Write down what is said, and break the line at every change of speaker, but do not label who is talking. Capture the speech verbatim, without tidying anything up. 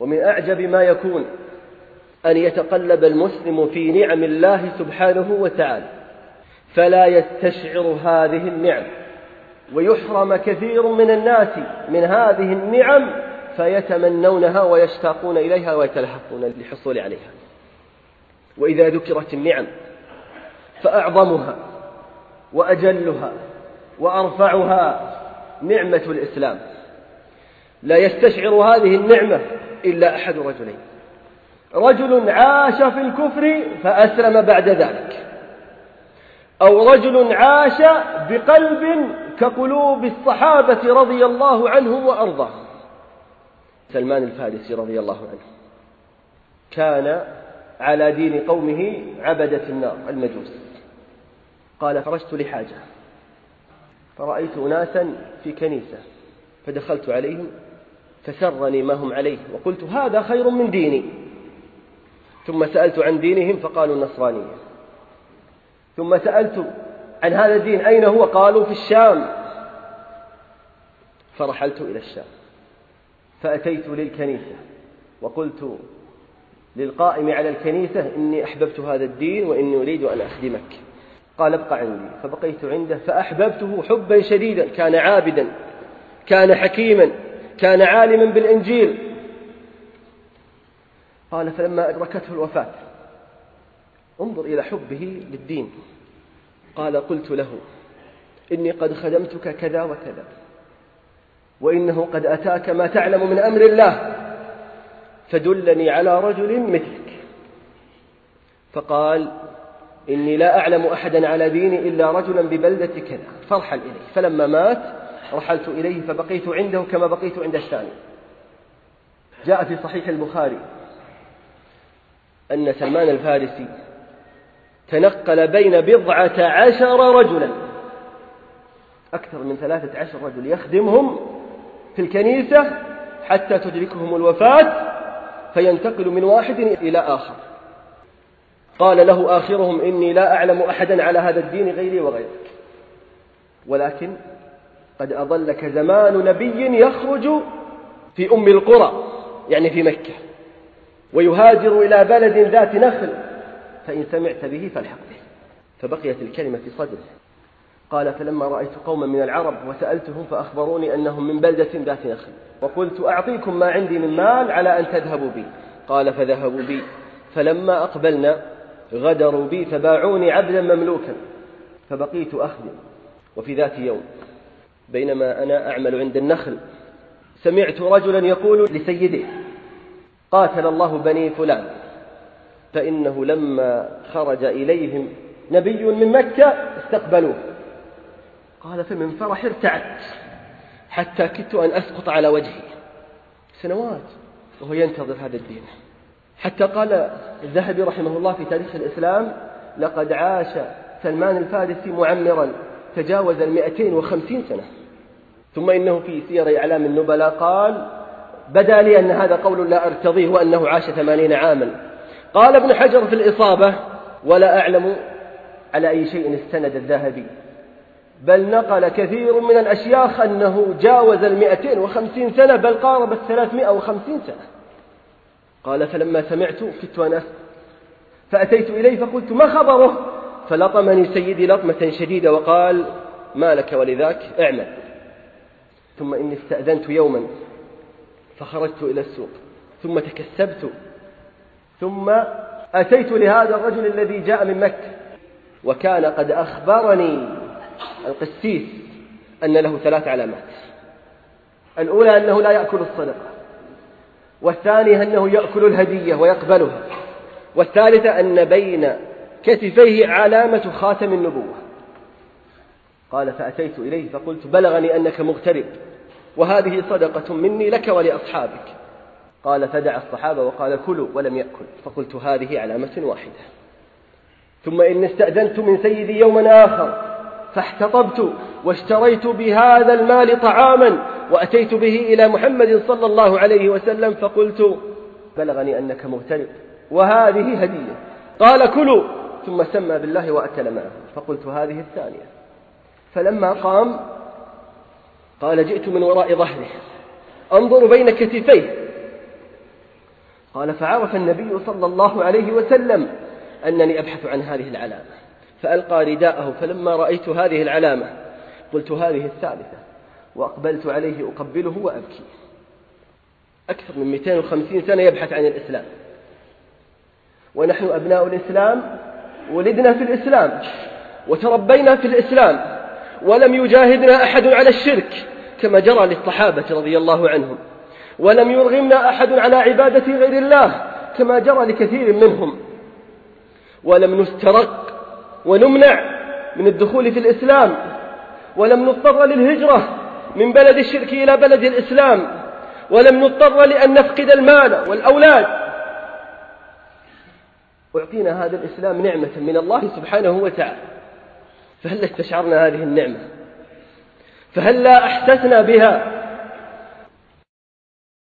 ومن أعجب ما يكون أن يتقلب المسلم في نعم الله سبحانه وتعالى فلا يستشعر هذه النعم، ويحرم كثير من الناس من هذه النعم فيتمنونها ويشتاقون إليها ويتلهفون للحصول عليها. وإذا ذكرت النعم فأعظمها وأجلها وأرفعها نعمة الإسلام. لا يستشعر هذه النعمة إلا أحد رجلين: رجل عاش في الكفر فأسلم بعد ذلك، أو رجل عاش بقلب كقلوب الصحابة رضي الله عنهم وأرضاهم. سلمان الفارسي رضي الله عنه كان على دين قومه عبدة النار المجوس. قال: خرجت لحاجة فرأيت أناسا في كنيسة فدخلت عليهم فسرني ما هم عليه وقلت: هذا خير من ديني. ثم سألت عن دينهم فقالوا النصرانية. ثم سألت عن هذا الدين أين هو؟ قالوا في الشام. فرحلت إلى الشام فأتيت للكنيسة وقلت للقائم على الكنيسة: إني أحببت هذا الدين وإني أريد أن أخدمك. قال: ابقى عندي. فبقيت عنده فأحببته حبا شديدا. كان عابدا، كان حكيما، كان عالما بالإنجيل. قال: فلما أدركته الوفاة انظر إلى حبه للدين. قال: قلت له: إني قد خدمتك كذا وكذا، وإنه قد أتاك ما تعلم من أمر الله، فدلني على رجل مثلك. فقال: إني لا أعلم أحدا على ديني إلا رجلا ببلدة كذا، فارحل إليه. فلما مات رحلت إليه فبقيت عنده كما بقيت عند الثاني. جاء في صحيح البخاري أن سلمان الفارسي تنقل بين بضعة عشر رجلا، أكثر من ثلاثة عشر رجل يخدمهم في الكنيسة حتى تدركهم الوفاة فينتقل من واحد إلى آخر. قال له آخرهم: إني لا أعلم أحدا على هذا الدين غيري وغيرك، ولكن قد أضلك زمان نبي يخرج في أم القرى، يعني في مكة، ويهاجر إلى بلد ذات نخل، فإن سمعت به فالحق به. فبقيت الكلمة في صدره. قال: فلما رأيت قوما من العرب وسألتهم فأخبروني أنهم من بلدة ذات نخل، وقلت: أعطيكم ما عندي من مال على أن تذهبوا بي. قال: فذهبوا بي، فلما أقبلنا غدروا بي فباعوني عبدا مملوكا، فبقيت أخدم. وفي ذات يوم بينما أنا أعمل عند النخل سمعت رجلا يقول لسيده: قاتل الله بني فلان، فإنه لما خرج إليهم نبي من مكة استقبلوه. قال: فمن فرح ارتعدت حتى كدت أن أسقط على وجهي. سنوات وهو ينتظر هذا الدين، حتى قال الذهبي رحمه الله في تاريخ الإسلام: لقد عاش سلمان الفارسي معمرا تجاوز المئتين وخمسين سنة. ثم إنه في سير أعلام النبلاء قال: بدا لي أن هذا قول لا أرتضيه وأنه عاش ثمانين عاما. قال ابن حجر في الإصابة: ولا أعلم على أي شيء استند الذهبي، بل نقل كثير من الأشياخ أنه جاوز المئتين وخمسين سنة، بل قارب الثلاثمائة وخمسين سنة. قال: فلما سمعت كدت أن أسقط، فأتيت إليه فقلت: ما خبره؟ فلطمني سيدي لطمة شديدة وقال: ما لك ولذاك، اعمل. ثم إني استأذنت يوما فخرجت إلى السوق، ثم تكسبت، ثم أتيت لهذا الرجل الذي جاء من مكة، وكان قد أخبرني القسيس أن له ثلاث علامات: الأولى أنه لا يأكل الصدقة، والثانية أنه يأكل الهدية ويقبلها، والثالثة أن بين كتفيه علامة خاتم النبوة. قال: فأتيت إليه فقلت: بلغني أنك مغترب، وهذه صدقة مني لك ولأصحابك. قال: فدعا الصحابة وقال: كلوا، ولم يأكل. فقلت: هذه علامة واحدة. ثم إن استأذنت من سيدي يوما آخر فاحتطبت واشتريت بهذا المال طعاما وأتيت به إلى محمد صلى الله عليه وسلم فقلت: بلغني أنك مغترب وهذه هدية. قال: كلوا. ثم سمى بالله وأكل معه. فقلت: هذه الثانية. فلما قام قال: جئت من وراء ظهره أنظر بين كتفيه، قال فعرف النبي صلى الله عليه وسلم أنني أبحث عن هذه العلامة، فألقى رداءه، فلما رأيت هذه العلامة قلت هذه الثالثة، وأقبلت عليه أقبله وأبكي. أكثر من مئتين وخمسين سنة يبحث عن الإسلام، ونحن أبناء الإسلام، ولدنا في الإسلام وتربينا في الإسلام، ولم يجاهدنا أحد على الشرك كما جرى للصحابة رضي الله عنهم، ولم يرغمنا أحد على عبادة غير الله كما جرى لكثير منهم، ولم نسترق ونمنع من الدخول في الإسلام، ولم نضطر للهجرة من بلد الشرك إلى بلد الإسلام، ولم نضطر لأن نفقد المال والأولاد. أعطينا هذا الإسلام نعمة من الله سبحانه وتعالى، فهل استشعرنا هذه النعمة؟ فهل لا أحسسنا بها